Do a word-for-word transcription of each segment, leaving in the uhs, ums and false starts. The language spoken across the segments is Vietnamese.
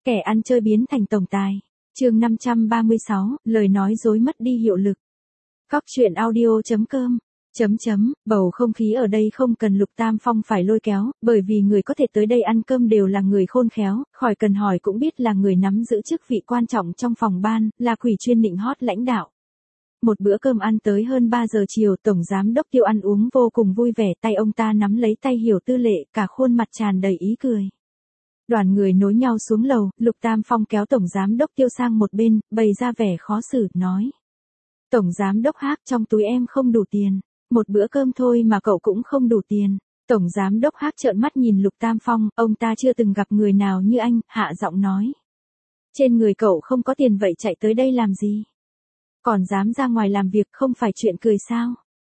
Kẻ ăn chơi biến thành tổng tài. Chương năm trăm ba mươi sáu, lời nói dối mất đi hiệu lực. Cóc truyện audio chấm com. Chấm chấm, bầu không khí ở đây không cần Lục Tam Phong phải lôi kéo, bởi vì người có thể tới đây ăn cơm đều là người khôn khéo, khỏi cần hỏi cũng biết là người nắm giữ chức vị quan trọng trong phòng ban, là quỷ chuyên nịnh hót lãnh đạo. Một bữa cơm ăn tới hơn ba giờ chiều, Tổng Giám Đốc Tiêu ăn uống vô cùng vui vẻ, tay ông ta nắm lấy tay Hiểu Tư Lệ, cả khuôn mặt tràn đầy ý cười. Đoàn người nối nhau xuống lầu, Lục Tam Phong kéo Tổng Giám Đốc Tiêu sang một bên, bày ra vẻ khó xử, nói. Tổng Giám Đốc Hắc, trong túi em không đủ tiền. Một bữa cơm thôi mà cậu cũng không đủ tiền. Tổng Giám Đốc Hắc trợn mắt nhìn Lục Tam Phong, ông ta chưa từng gặp người nào như anh, hạ giọng nói. Trên người cậu không có tiền vậy chạy tới đây làm gì? Còn dám ra ngoài làm việc không phải chuyện cười sao?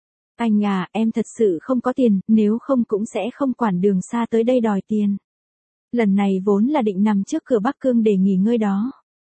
Anh à, em thật sự không có tiền, nếu không cũng sẽ không quản đường xa tới đây đòi tiền. Lần này vốn là định nằm trước cửa Bắc Cương để nghỉ ngơi đó.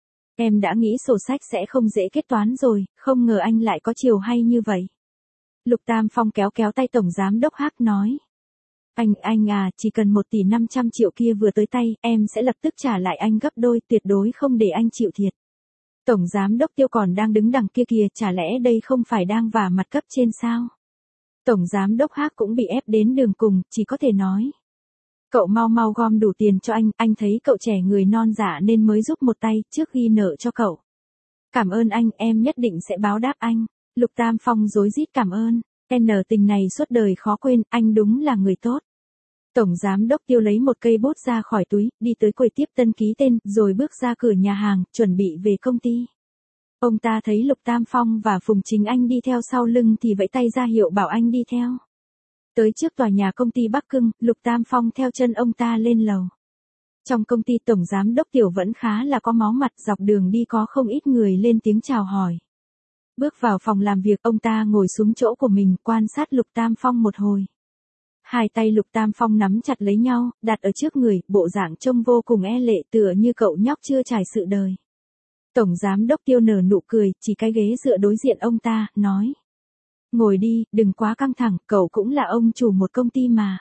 Em đã nghĩ sổ sách sẽ không dễ kết toán rồi, không ngờ anh lại có chiều hay như vậy. Lục Tam Phong kéo kéo tay Tổng Giám Đốc Hắc nói. Anh, anh à, chỉ cần một tỷ năm trăm triệu kia vừa tới tay, em sẽ lập tức trả lại anh gấp đôi, tuyệt đối không để anh chịu thiệt. Tổng Giám Đốc Tiêu còn đang đứng đằng kia kìa, chả lẽ đây không phải đang vả mặt cấp trên sao? Tổng Giám Đốc Hắc cũng bị ép đến đường cùng, chỉ có thể nói. Cậu mau mau gom đủ tiền cho anh, anh thấy cậu trẻ người non dạ nên mới giúp một tay, trước ghi nợ cho cậu. Cảm ơn anh, em nhất định sẽ báo đáp anh. Lục Tam Phong rối rít cảm ơn, N tình này suốt đời khó quên, anh đúng là người tốt. Tổng Giám Đốc Tiêu lấy một cây bút ra khỏi túi, đi tới quầy tiếp tân ký tên, rồi bước ra cửa nhà hàng, chuẩn bị về công ty. Ông ta thấy Lục Tam Phong và Phùng Chính Anh đi theo sau lưng thì vẫy tay ra hiệu bảo anh đi theo. Tới trước tòa nhà công ty Bắc Cưng, Lục Tam Phong theo chân ông ta lên lầu. Trong công ty Tổng Giám Đốc Tiểu vẫn khá là có máu mặt, dọc đường đi có không ít người lên tiếng chào hỏi. Bước vào phòng làm việc, ông ta ngồi xuống chỗ của mình, quan sát Lục Tam Phong một hồi. Hai tay Lục Tam Phong nắm chặt lấy nhau, đặt ở trước người, bộ dạng trông vô cùng e lệ, tựa như cậu nhóc chưa trải sự đời. Tổng Giám Đốc Tiêu nở nụ cười, chỉ cái ghế dựa đối diện ông ta, nói. Ngồi đi, đừng quá căng thẳng, cậu cũng là ông chủ một công ty mà.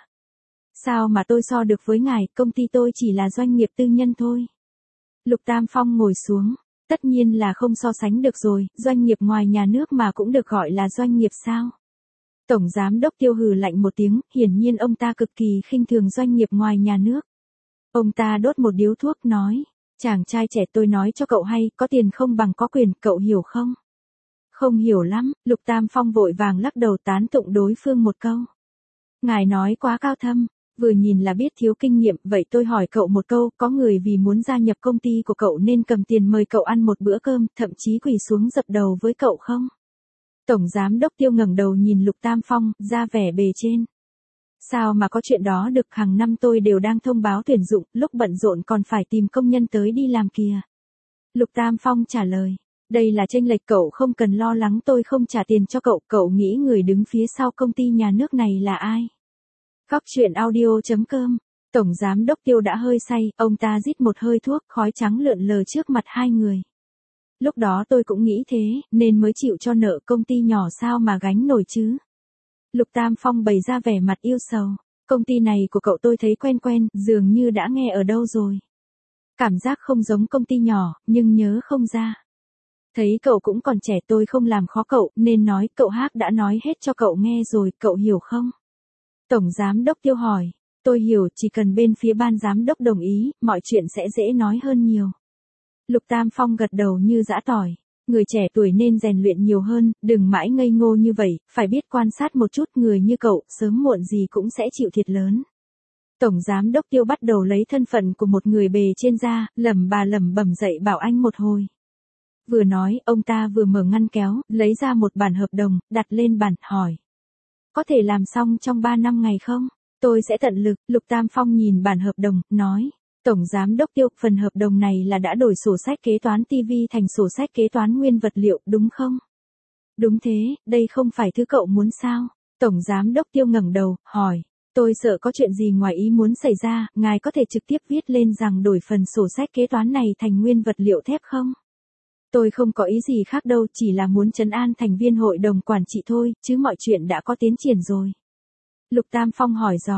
Sao mà tôi so được với ngài, công ty tôi chỉ là doanh nghiệp tư nhân thôi. Lục Tam Phong ngồi xuống. Tất nhiên là không so sánh được rồi, doanh nghiệp ngoài nhà nước mà cũng được gọi là doanh nghiệp sao? Tổng Giám Đốc Tiêu hừ lạnh một tiếng, hiển nhiên ông ta cực kỳ khinh thường doanh nghiệp ngoài nhà nước. Ông ta đốt một điếu thuốc nói, chàng trai trẻ tôi nói cho cậu hay, có tiền không bằng có quyền, cậu hiểu không? Không hiểu lắm, Lục Tam Phong vội vàng lắc đầu tán tụng đối phương một câu. Ngài nói quá cao thâm. Vừa nhìn là biết thiếu kinh nghiệm, vậy tôi hỏi cậu một câu, có người vì muốn gia nhập công ty của cậu nên cầm tiền mời cậu ăn một bữa cơm, thậm chí quỳ xuống dập đầu với cậu không? Tổng Giám Đốc Tiêu ngẩng đầu nhìn Lục Tam Phong, ra vẻ bề trên. Sao mà có chuyện đó được, hàng năm tôi đều đang thông báo tuyển dụng, lúc bận rộn còn phải tìm công nhân tới đi làm kìa. Lục Tam Phong trả lời, đây là chênh lệch, cậu không cần lo lắng tôi không trả tiền cho cậu, cậu nghĩ người đứng phía sau công ty nhà nước này là ai? Cóc truyện audio chấm com. Tổng Giám Đốc Tiêu đã hơi say, ông ta rít một hơi thuốc, khói trắng lượn lờ trước mặt hai người. Lúc đó tôi cũng nghĩ thế, nên mới chịu cho nợ, công ty nhỏ sao mà gánh nổi chứ. Lục Tam Phong bày ra vẻ mặt yêu sầu. Công ty này của cậu tôi thấy quen quen, dường như đã nghe ở đâu rồi. Cảm giác không giống công ty nhỏ, nhưng nhớ không ra. Thấy cậu cũng còn trẻ, tôi không làm khó cậu, nên nói, cậu Hắc đã nói hết cho cậu nghe rồi, cậu hiểu không? Tổng Giám Đốc Tiêu hỏi, tôi hiểu, chỉ cần bên phía ban giám đốc đồng ý, mọi chuyện sẽ dễ nói hơn nhiều. Lục Tam Phong gật đầu như giã tỏi, người trẻ tuổi nên rèn luyện nhiều hơn, đừng mãi ngây ngô như vậy, phải biết quan sát một chút, người như cậu, sớm muộn gì cũng sẽ chịu thiệt lớn. Tổng Giám Đốc Tiêu bắt đầu lấy thân phận của một người bề trên ra, lẩm bà lẩm bẩm dạy bảo anh một hồi. Vừa nói, ông ta vừa mở ngăn kéo, lấy ra một bản hợp đồng, đặt lên bàn, hỏi. Có thể làm xong trong ba năm ngày không? Tôi sẽ tận lực. Lục Tam Phong nhìn bản hợp đồng, nói. Tổng Giám Đốc Tiêu, phần hợp đồng này là đã đổi sổ sách kế toán ti vi thành sổ sách kế toán nguyên vật liệu, đúng không? Đúng thế, đây không phải thứ cậu muốn sao? Tổng Giám Đốc Tiêu ngẩng đầu, hỏi. Tôi sợ có chuyện gì ngoài ý muốn xảy ra, ngài có thể trực tiếp viết lên rằng đổi phần sổ sách kế toán này thành nguyên vật liệu thép không? Tôi không có ý gì khác đâu, chỉ là muốn trấn an thành viên hội đồng quản trị thôi, chứ mọi chuyện đã có tiến triển rồi. Lục Tam Phong hỏi dò,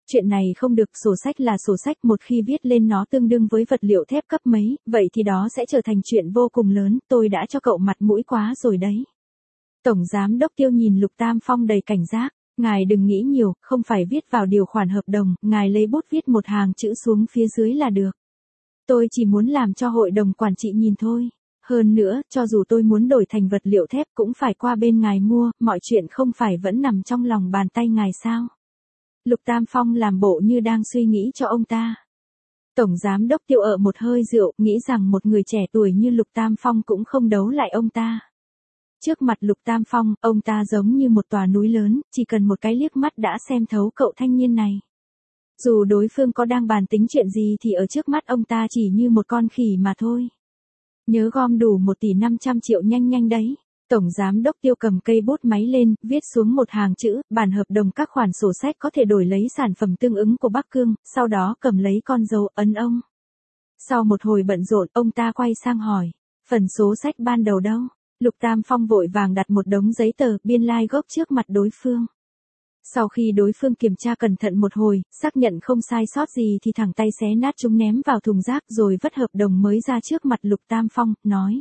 Chuyện này không được, sổ sách là sổ sách, một khi viết lên nó tương đương với vật liệu thép cấp mấy, vậy thì đó sẽ trở thành chuyện vô cùng lớn, tôi đã cho cậu mặt mũi quá rồi đấy. Tổng Giám Đốc Tiêu nhìn Lục Tam Phong đầy cảnh giác, ngài đừng nghĩ nhiều, không phải viết vào điều khoản hợp đồng, ngài lấy bút viết một hàng chữ xuống phía dưới là được. Tôi chỉ muốn làm cho hội đồng quản trị nhìn thôi. Hơn nữa, cho dù tôi muốn đổi thành vật liệu thép cũng phải qua bên ngài mua, mọi chuyện không phải vẫn nằm trong lòng bàn tay ngài sao. Lục Tam Phong làm bộ như đang suy nghĩ cho ông ta. Tổng Giám Đốc Tiêu ợ một hơi rượu, nghĩ rằng một người trẻ tuổi như Lục Tam Phong cũng không đấu lại ông ta. Trước mặt Lục Tam Phong, ông ta giống như một tòa núi lớn, chỉ cần một cái liếc mắt đã xem thấu cậu thanh niên này. Dù đối phương có đang bàn tính chuyện gì thì ở trước mắt ông ta chỉ như một con khỉ mà thôi. Nhớ gom đủ một tỷ năm trăm triệu nhanh nhanh đấy. Tổng Giám Đốc Tiêu cầm cây bút máy lên, viết xuống một hàng chữ, bản hợp đồng các khoản sổ sách có thể đổi lấy sản phẩm tương ứng của Bắc Cương, sau đó cầm lấy con dấu ấn ông. Sau một hồi bận rộn, ông ta quay sang hỏi, phần số sách ban đầu đâu? Lục Tam Phong vội vàng đặt một đống giấy tờ, biên lai gốc trước mặt đối phương. Sau khi đối phương kiểm tra cẩn thận một hồi, xác nhận không sai sót gì thì thẳng tay xé nát chúng ném vào thùng rác rồi vất hợp đồng mới ra trước mặt Lục Tam Phong, nói.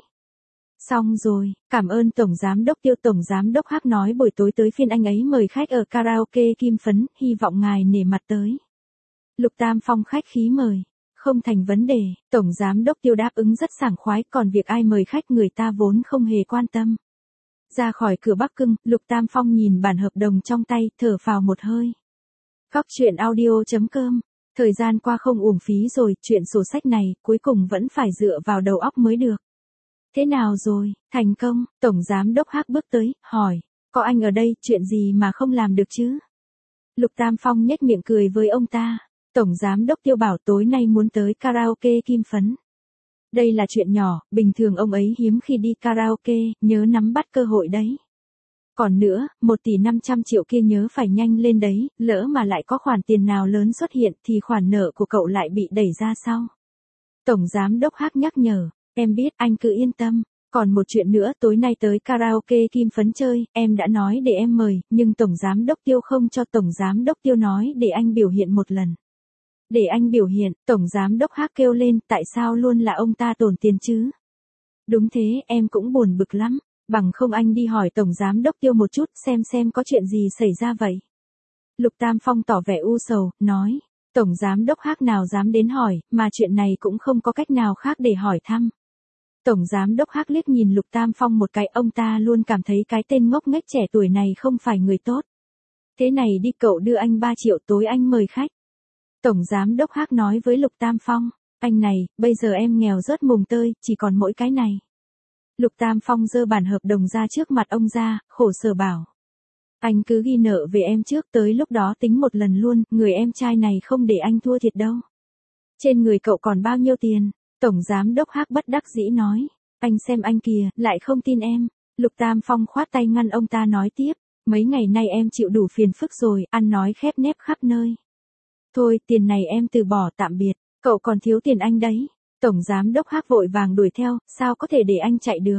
Xong rồi, cảm ơn Tổng Giám Đốc Tiêu. Tổng Giám Đốc Hắc nói buổi tối tới phiên anh ấy mời khách ở karaoke Kim Phấn, hy vọng ngài nể mặt tới. Lục Tam Phong khách khí mời. Không thành vấn đề, Tổng Giám Đốc Tiêu đáp ứng rất sảng khoái, còn việc ai mời khách người ta vốn không hề quan tâm. Ra khỏi cửa Bắc Cưng, Lục Tam Phong nhìn bản hợp đồng trong tay, thở phào một hơi. Cóc truyện audio chấm com. Thời gian qua không uổng phí rồi, chuyện sổ sách này, cuối cùng vẫn phải dựa vào đầu óc mới được. Thế nào rồi, thành công? Tổng Giám Đốc Hắc bước tới, hỏi. Có anh ở đây, chuyện gì mà không làm được chứ? Lục Tam Phong nhếch miệng cười với ông ta. Tổng Giám Đốc Tiêu bảo tối nay muốn tới karaoke Kim Phấn. Đây là chuyện nhỏ, bình thường ông ấy hiếm khi đi karaoke, nhớ nắm bắt cơ hội đấy. Còn nữa, một tỷ năm trăm triệu kia nhớ phải nhanh lên đấy, lỡ mà lại có khoản tiền nào lớn xuất hiện thì khoản nợ của cậu lại bị đẩy ra sau. Tổng Giám Đốc Hắc nhắc nhở, em biết, anh cứ yên tâm. Còn một chuyện nữa, tối nay tới karaoke Kim Phấn chơi, em đã nói để em mời, nhưng Tổng Giám Đốc Tiêu không cho. Tổng Giám Đốc Tiêu nói để anh biểu hiện một lần. Để anh biểu hiện, Tổng Giám Đốc Hắc kêu lên, tại sao luôn là ông ta tổn tiền chứ? Đúng thế, em cũng buồn bực lắm, bằng không anh đi hỏi Tổng Giám Đốc Tiêu một chút, xem xem có chuyện gì xảy ra vậy. Lục Tam Phong tỏ vẻ u sầu, nói, Tổng Giám Đốc Hắc nào dám đến hỏi, mà chuyện này cũng không có cách nào khác để hỏi thăm. Tổng Giám Đốc Hắc liếc nhìn Lục Tam Phong một cái, ông ta luôn cảm thấy cái tên ngốc nghếch trẻ tuổi này không phải người tốt. Thế này đi, cậu đưa anh ba triệu, tối anh mời khách. Tổng Giám Đốc Hắc nói với Lục Tam Phong, anh này, bây giờ em nghèo rớt mùng tơi, chỉ còn mỗi cái này. Lục Tam Phong giơ bản hợp đồng ra trước mặt ông ra, khổ sở bảo. Anh cứ ghi nợ về em trước, tới lúc đó tính một lần luôn, người em trai này không để anh thua thiệt đâu. Trên người cậu còn bao nhiêu tiền? Tổng Giám Đốc Hắc bất đắc dĩ nói, anh xem anh kìa, lại không tin em. Lục Tam Phong khoát tay ngăn ông ta nói tiếp, mấy ngày nay em chịu đủ phiền phức rồi, ăn nói khép nép khắp nơi. Thôi, tiền này em từ bỏ, tạm biệt, cậu còn thiếu tiền anh đấy. Tổng Giám Đốc Hắc vội vàng đuổi theo, sao có thể để anh chạy được.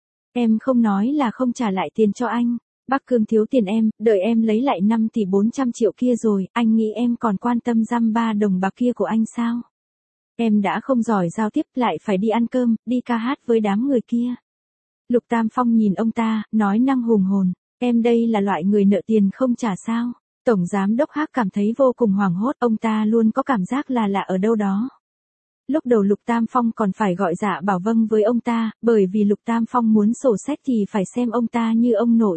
Em không nói là không trả lại tiền cho anh. Bắc Cương thiếu tiền em, đợi em lấy lại năm tỷ bốn trăm triệu kia rồi, anh nghĩ em còn quan tâm dăm ba đồng bạc kia của anh sao? Em đã không giỏi giao tiếp, lại phải đi ăn cơm, đi ca hát với đám người kia. Lục Tam Phong nhìn ông ta, nói năng hùng hồn, em đây là loại người nợ tiền không trả sao? Tổng Giám Đốc Hắc cảm thấy vô cùng hoảng hốt, ông ta luôn có cảm giác là lạ ở đâu đó. Lúc đầu Lục Tam Phong còn phải gọi dạ bảo vâng với ông ta, bởi vì Lục Tam Phong muốn sổ sách thì phải xem ông ta như ông nội.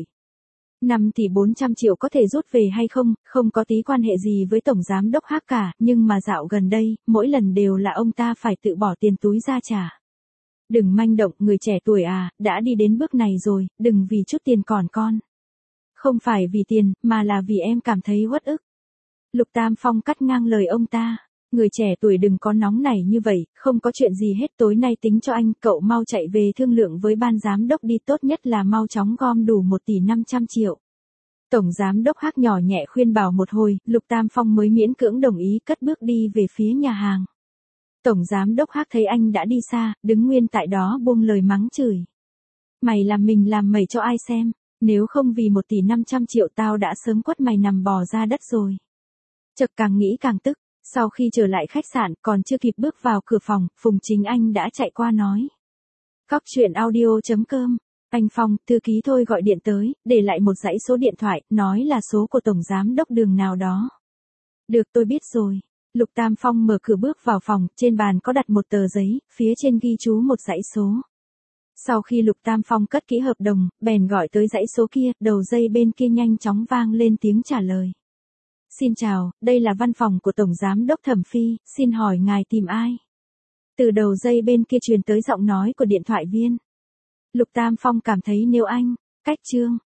năm tỷ bốn trăm triệu có thể rút về hay không, không có tí quan hệ gì với Tổng Giám Đốc Hắc cả, nhưng mà dạo gần đây, mỗi lần đều là ông ta phải tự bỏ tiền túi ra trả. Đừng manh động, người trẻ tuổi à, đã đi đến bước này rồi, đừng vì chút tiền còn con. Không phải vì tiền, mà là vì em cảm thấy uất ức. Lục Tam Phong cắt ngang lời ông ta. Người trẻ tuổi đừng có nóng nảy như vậy, không có chuyện gì hết, tối nay tính cho anh, cậu mau chạy về thương lượng với ban giám đốc đi, tốt nhất là mau chóng gom đủ một tỷ năm trăm triệu. Tổng Giám Đốc Hắc nhỏ nhẹ khuyên bảo một hồi, Lục Tam Phong mới miễn cưỡng đồng ý cất bước đi về phía nhà hàng. Tổng Giám Đốc Hắc thấy anh đã đi xa, đứng nguyên tại đó buông lời mắng chửi. Mày làm mình làm mẩy cho ai xem, nếu không vì một tỷ năm trăm triệu tao đã sớm quất mày nằm bò ra đất rồi. Chợt càng nghĩ càng tức, sau khi trở lại khách sạn còn chưa kịp bước vào cửa phòng, Phùng Chính Anh đã chạy qua nói. Cóc truyện audio.com, anh Phong, thư ký Thôi gọi điện tới, để lại một dãy số điện thoại, nói là số của Tổng Giám đốc Đường nào đó. Được, tôi biết rồi. Lục Tam Phong mở cửa bước vào phòng, trên bàn có đặt một tờ giấy, phía trên ghi chú một dãy số. Sau khi Lục Tam Phong cất kỹ hợp đồng, bèn gọi tới dãy số kia, đầu dây bên kia nhanh chóng vang lên tiếng trả lời. Xin chào, đây là văn phòng của Tổng Giám đốc Thẩm Phi, xin hỏi ngài tìm ai? Từ đầu dây bên kia truyền tới giọng nói của điện thoại viên. Lục Tam Phong cảm thấy nếu anh, cách Trương,